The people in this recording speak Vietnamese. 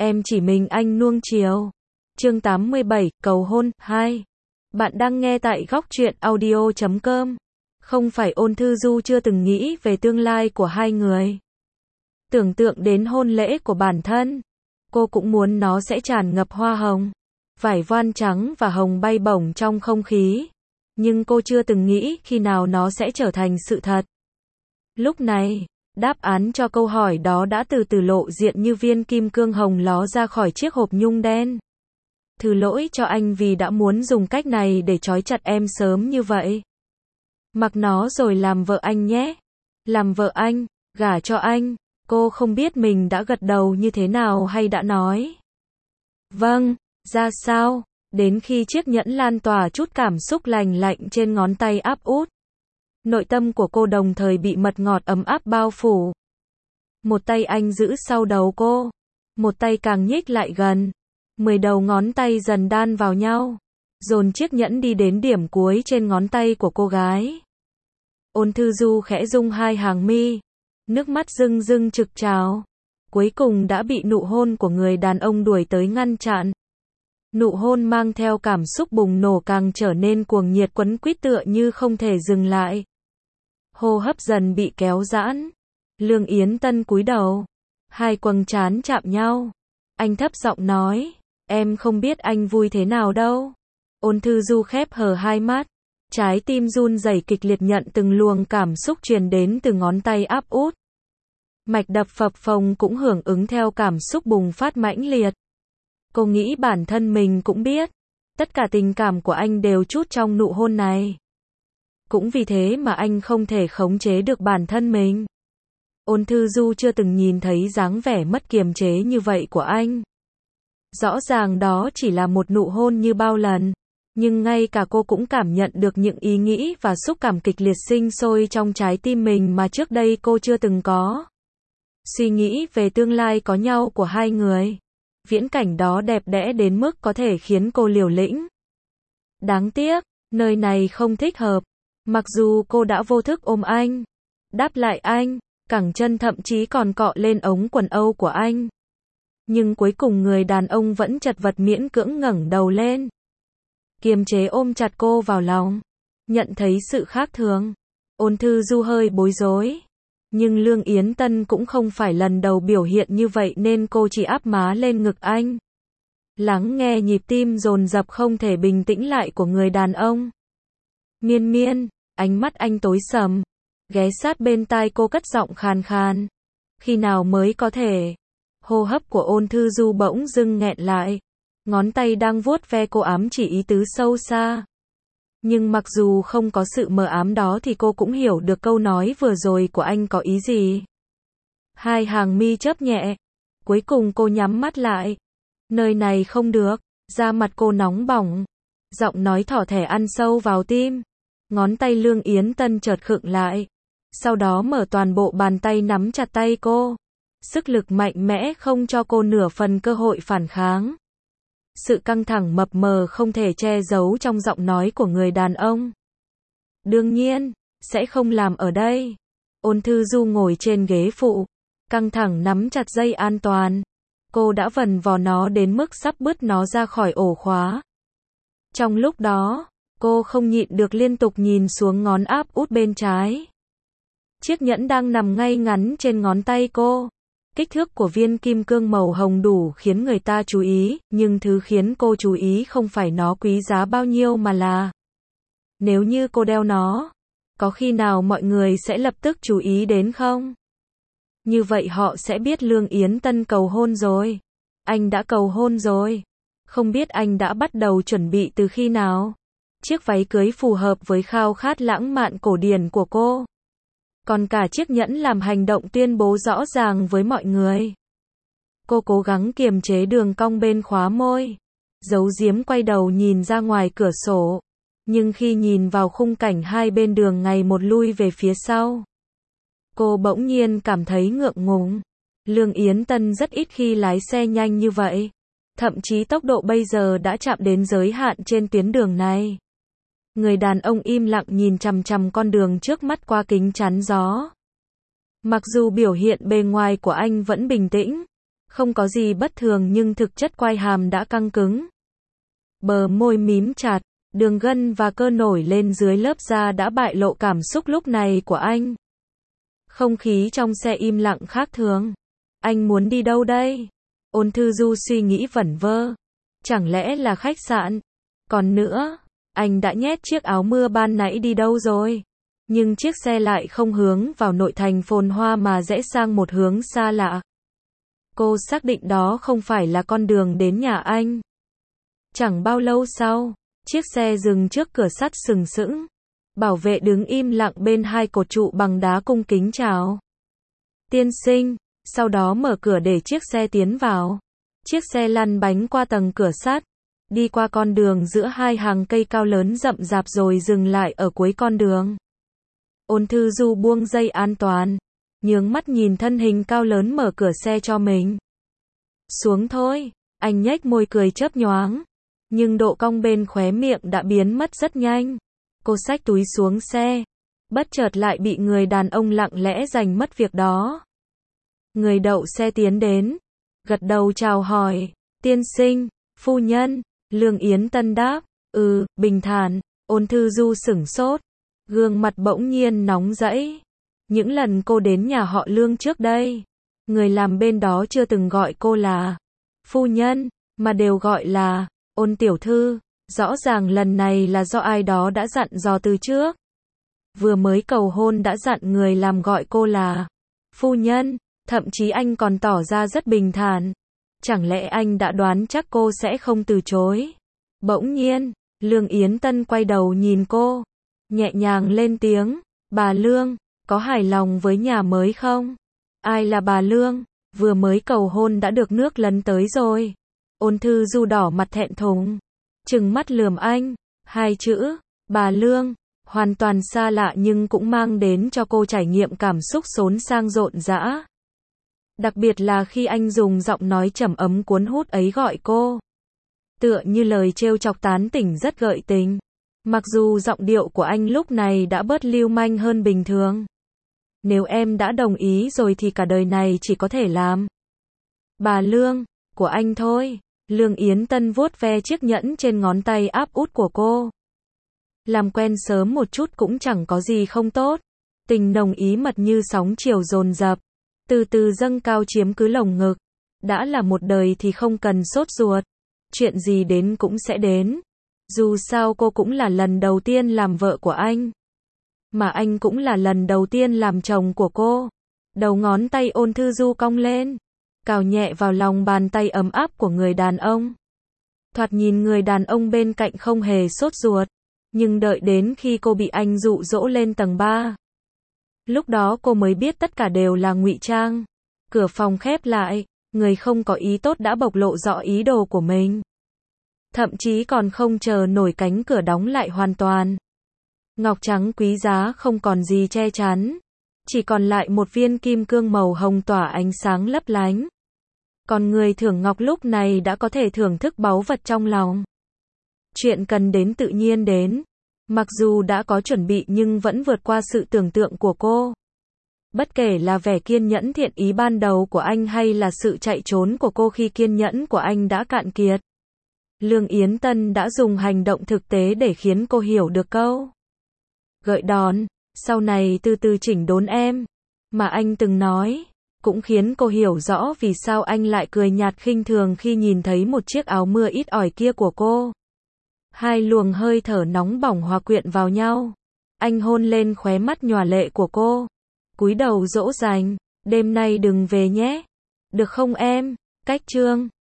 em chỉ mình anh nuông chiều. Chương 87, cầu hôn, 2. Bạn đang nghe tại góc truyện audio.com. Không phải Ôn Thư Du chưa từng nghĩ về tương lai của hai người. Tưởng tượng đến hôn lễ của bản thân, cô cũng muốn nó sẽ tràn ngập hoa hồng, vải voan trắng và hồng bay bổng trong không khí. Nhưng cô chưa từng nghĩ khi nào nó sẽ trở thành sự thật. Lúc này, đáp án cho câu hỏi đó đã từ từ lộ diện như viên kim cương hồng ló ra khỏi chiếc hộp nhung đen. Thứ lỗi cho anh vì đã muốn dùng cách này để trói chặt em sớm như vậy. Mặc nó rồi làm vợ anh nhé. Làm vợ anh, gả cho anh. Cô không biết mình đã gật đầu như thế nào hay đã nói vâng, ra sao, đến khi chiếc nhẫn lan tỏa chút cảm xúc lành lạnh trên ngón tay áp út. Nội tâm của cô đồng thời bị mật ngọt ấm áp bao phủ. Một tay anh giữ sau đầu cô, một tay càng nhích lại gần. 10 đầu ngón tay dần đan vào nhau, dồn chiếc nhẫn đi đến điểm cuối trên ngón tay của cô gái. Ôn Thư Du khẽ rung hai hàng mi, nước mắt rưng rưng trực trào. Cuối cùng đã bị nụ hôn của người đàn ông đuổi tới ngăn chặn. Nụ hôn mang theo cảm xúc bùng nổ càng trở nên cuồng nhiệt quấn quýt tựa như không thể dừng lại. Hô hấp dần bị kéo giãn. Lương Yến Tân cúi đầu, hai quầng trán chạm nhau. Anh thấp giọng nói, em không biết anh vui thế nào đâu. Ôn Thư Du khép hờ hai mắt, trái tim run rẩy kịch liệt nhận từng luồng cảm xúc truyền đến từ ngón tay áp út. Mạch đập phập phồng cũng hưởng ứng theo cảm xúc bùng phát mãnh liệt. Cô nghĩ bản thân mình cũng biết, tất cả tình cảm của anh đều trút trong nụ hôn này. Cũng vì thế mà anh không thể khống chế được bản thân mình. Ôn Thư Du chưa từng nhìn thấy dáng vẻ mất kiềm chế như vậy của anh. Rõ ràng đó chỉ là một nụ hôn như bao lần, nhưng ngay cả cô cũng cảm nhận được những ý nghĩ và xúc cảm kịch liệt sinh sôi trong trái tim mình mà trước đây cô chưa từng có. Suy nghĩ về tương lai có nhau của hai người. Viễn cảnh đó đẹp đẽ đến mức có thể khiến cô liều lĩnh. Đáng tiếc, nơi này không thích hợp. Mặc dù cô đã vô thức ôm anh, đáp lại anh, cẳng chân thậm chí còn cọ lên ống quần âu của anh. Nhưng cuối cùng người đàn ông vẫn chật vật miễn cưỡng ngẩng đầu lên. Kiềm chế ôm chặt cô vào lòng. Nhận thấy sự khác thường, Ôn Thư Du hơi bối rối. Nhưng Lương Yến Tân cũng không phải lần đầu biểu hiện như vậy nên cô chỉ áp má lên ngực anh. Lắng nghe nhịp tim dồn dập không thể bình tĩnh lại của người đàn ông. Miên Miên, ánh mắt anh tối sầm, ghé sát bên tai cô cất giọng khàn khàn. Khi nào mới có thể? Hô hấp của Ôn Thư Du bỗng dưng nghẹn lại. Ngón tay đang vuốt ve cô ám chỉ ý tứ sâu xa. Nhưng mặc dù không có sự mờ ám đó thì cô cũng hiểu được câu nói vừa rồi của anh có ý gì. Hai hàng mi chớp nhẹ. Cuối cùng cô nhắm mắt lại. Nơi này không được. Da mặt cô nóng bỏng. Giọng nói thỏ thẻ ăn sâu vào tim. Ngón tay Lương Yến Tân chợt khựng lại. Sau đó mở toàn bộ bàn tay nắm chặt tay cô. Sức lực mạnh mẽ không cho cô nửa phần cơ hội phản kháng. Sự căng thẳng mập mờ không thể che giấu trong giọng nói của người đàn ông. Đương nhiên, sẽ không làm ở đây. Ôn Thư Du ngồi trên ghế phụ, căng thẳng nắm chặt dây an toàn. Cô đã vần vò nó đến mức sắp bứt nó ra khỏi ổ khóa. Trong lúc đó, cô không nhịn được liên tục nhìn xuống ngón áp út bên trái. Chiếc nhẫn đang nằm ngay ngắn trên ngón tay cô. Kích thước của viên kim cương màu hồng đủ khiến người ta chú ý, nhưng thứ khiến cô chú ý không phải nó quý giá bao nhiêu mà là nếu như cô đeo nó, có khi nào mọi người sẽ lập tức chú ý đến không? Như vậy họ sẽ biết Lương Yến Tân cầu hôn rồi. Anh đã cầu hôn rồi. Không biết anh đã bắt đầu chuẩn bị từ khi nào? Chiếc váy cưới phù hợp với khao khát lãng mạn cổ điển của cô. Còn cả chiếc nhẫn làm hành động tuyên bố rõ ràng với mọi người. Cô cố gắng kiềm chế đường cong bên khóe môi, giấu giếm quay đầu nhìn ra ngoài cửa sổ. Nhưng khi nhìn vào khung cảnh hai bên đường ngày một lui về phía sau, cô bỗng nhiên cảm thấy ngượng ngùng. Lương Yến Tân rất ít khi lái xe nhanh như vậy. Thậm chí tốc độ bây giờ đã chạm đến giới hạn trên tuyến đường này. Người đàn ông im lặng nhìn chằm chằm con đường trước mắt qua kính chắn gió. Mặc dù biểu hiện bề ngoài của anh vẫn bình tĩnh, Không có gì bất thường nhưng thực chất quai hàm đã căng cứng. Bờ môi mím chặt, đường gân và cơ nổi lên dưới lớp da đã bại lộ cảm xúc lúc này của anh. Không khí trong xe im lặng khác thường. Anh muốn đi đâu đây? Ôn Thư Du suy nghĩ vẩn vơ. Chẳng lẽ là khách sạn? Còn nữa, anh đã nhét chiếc áo mưa ban nãy đi đâu rồi? Nhưng chiếc xe lại không hướng vào nội thành phồn hoa mà rẽ sang một hướng xa lạ. Cô xác định đó không phải là con đường đến nhà anh. Chẳng bao lâu sau, chiếc xe dừng trước cửa sắt sừng sững. Bảo vệ đứng im lặng bên hai cột trụ bằng đá cung kính chào. Tiên sinh, sau đó mở cửa để chiếc xe tiến vào. Chiếc xe lăn bánh qua tầng cửa sắt, đi qua con đường giữa hai hàng cây cao lớn rậm rạp rồi dừng lại ở cuối con đường. Ôn Thư Du buông dây an toàn, nhướng mắt nhìn thân hình cao lớn mở cửa xe cho mình. Xuống thôi, anh nhếch môi cười chớp nhoáng, nhưng độ cong bên khóe miệng đã biến mất rất nhanh. Cô xách túi xuống xe, bất chợt lại bị người đàn ông lặng lẽ giành mất việc đó. Người đậu xe tiến đến, gật đầu chào hỏi, tiên sinh, phu nhân, Lương Yến Tân đáp, bình thản. Ôn Thư Du sửng sốt, gương mặt bỗng nhiên nóng rẫy. Những lần cô đến nhà họ Lương trước đây, người làm bên đó chưa từng gọi cô là phu nhân, mà đều gọi là Ôn tiểu thư. Rõ ràng lần này là do ai đó đã dặn dò từ trước. Vừa mới cầu hôn đã dặn người làm gọi cô là phu nhân, thậm chí anh còn tỏ ra rất bình thản. Chẳng lẽ anh đã đoán chắc cô sẽ không từ chối? Bỗng nhiên, Lương Yến Tân quay đầu nhìn cô, nhẹ nhàng lên tiếng, bà Lương, có hài lòng với nhà mới không? Ai là bà Lương? Vừa mới cầu hôn đã được nước lấn tới rồi. Ôn Thư Du đỏ mặt thẹn thùng, trừng mắt lườm anh. Hai chữ, bà Lương, hoàn toàn xa lạ nhưng cũng mang đến cho cô trải nghiệm cảm xúc xốn sang rộn rã. Đặc biệt là khi anh dùng giọng nói trầm ấm cuốn hút ấy gọi cô. Tựa như lời trêu chọc tán tỉnh rất gợi tình. Mặc dù giọng điệu của anh lúc này đã bớt lưu manh hơn bình thường. Nếu em đã đồng ý rồi thì cả đời này chỉ có thể làm bà Lương của anh thôi. Lương Yến Tân vuốt ve chiếc nhẫn trên ngón tay áp út của cô. Làm quen sớm một chút cũng chẳng có gì không tốt. Tình nồng ý mật như sóng chiều dồn dập, từ từ dâng cao chiếm cứ lồng ngực. Đã là một đời thì không cần sốt ruột. Chuyện gì đến cũng sẽ đến. Dù sao cô cũng là lần đầu tiên làm vợ của anh. Mà anh cũng là lần đầu tiên làm chồng của cô. Đầu ngón tay Ôn Thư Du cong lên, cào nhẹ vào lòng bàn tay ấm áp của người đàn ông. Thoạt nhìn người đàn ông bên cạnh không hề sốt ruột. Nhưng đợi đến khi cô bị anh dụ dỗ lên tầng 3. Lúc đó cô mới biết tất cả đều là ngụy trang. Cửa phòng khép lại, người không có ý tốt đã bộc lộ rõ ý đồ của mình. Thậm chí còn không chờ nổi cánh cửa đóng lại hoàn toàn. Ngọc trắng quý giá không còn gì che chắn. Chỉ còn lại một viên kim cương màu hồng tỏa ánh sáng lấp lánh. Còn người thưởng ngọc lúc này đã có thể thưởng thức báu vật trong lòng. Chuyện cần đến tự nhiên đến. Mặc dù đã có chuẩn bị nhưng vẫn vượt qua sự tưởng tượng của cô. Bất kể là vẻ kiên nhẫn thiện ý ban đầu của anh hay là sự chạy trốn của cô khi kiên nhẫn của anh đã cạn kiệt. Lương Yến Tân đã dùng hành động thực tế để khiến cô hiểu được câu gợi đòn, sau này từ từ chỉnh đốn em, mà anh từng nói, cũng khiến cô hiểu rõ vì sao anh lại cười nhạt khinh thường khi nhìn thấy một chiếc áo mưa ít ỏi kia của cô. Hai luồng hơi thở nóng bỏng hòa quyện vào nhau. Anh hôn lên khóe mắt nhòa lệ của cô, cúi đầu dỗ dành, đêm nay đừng về nhé. Được không em? Cách chương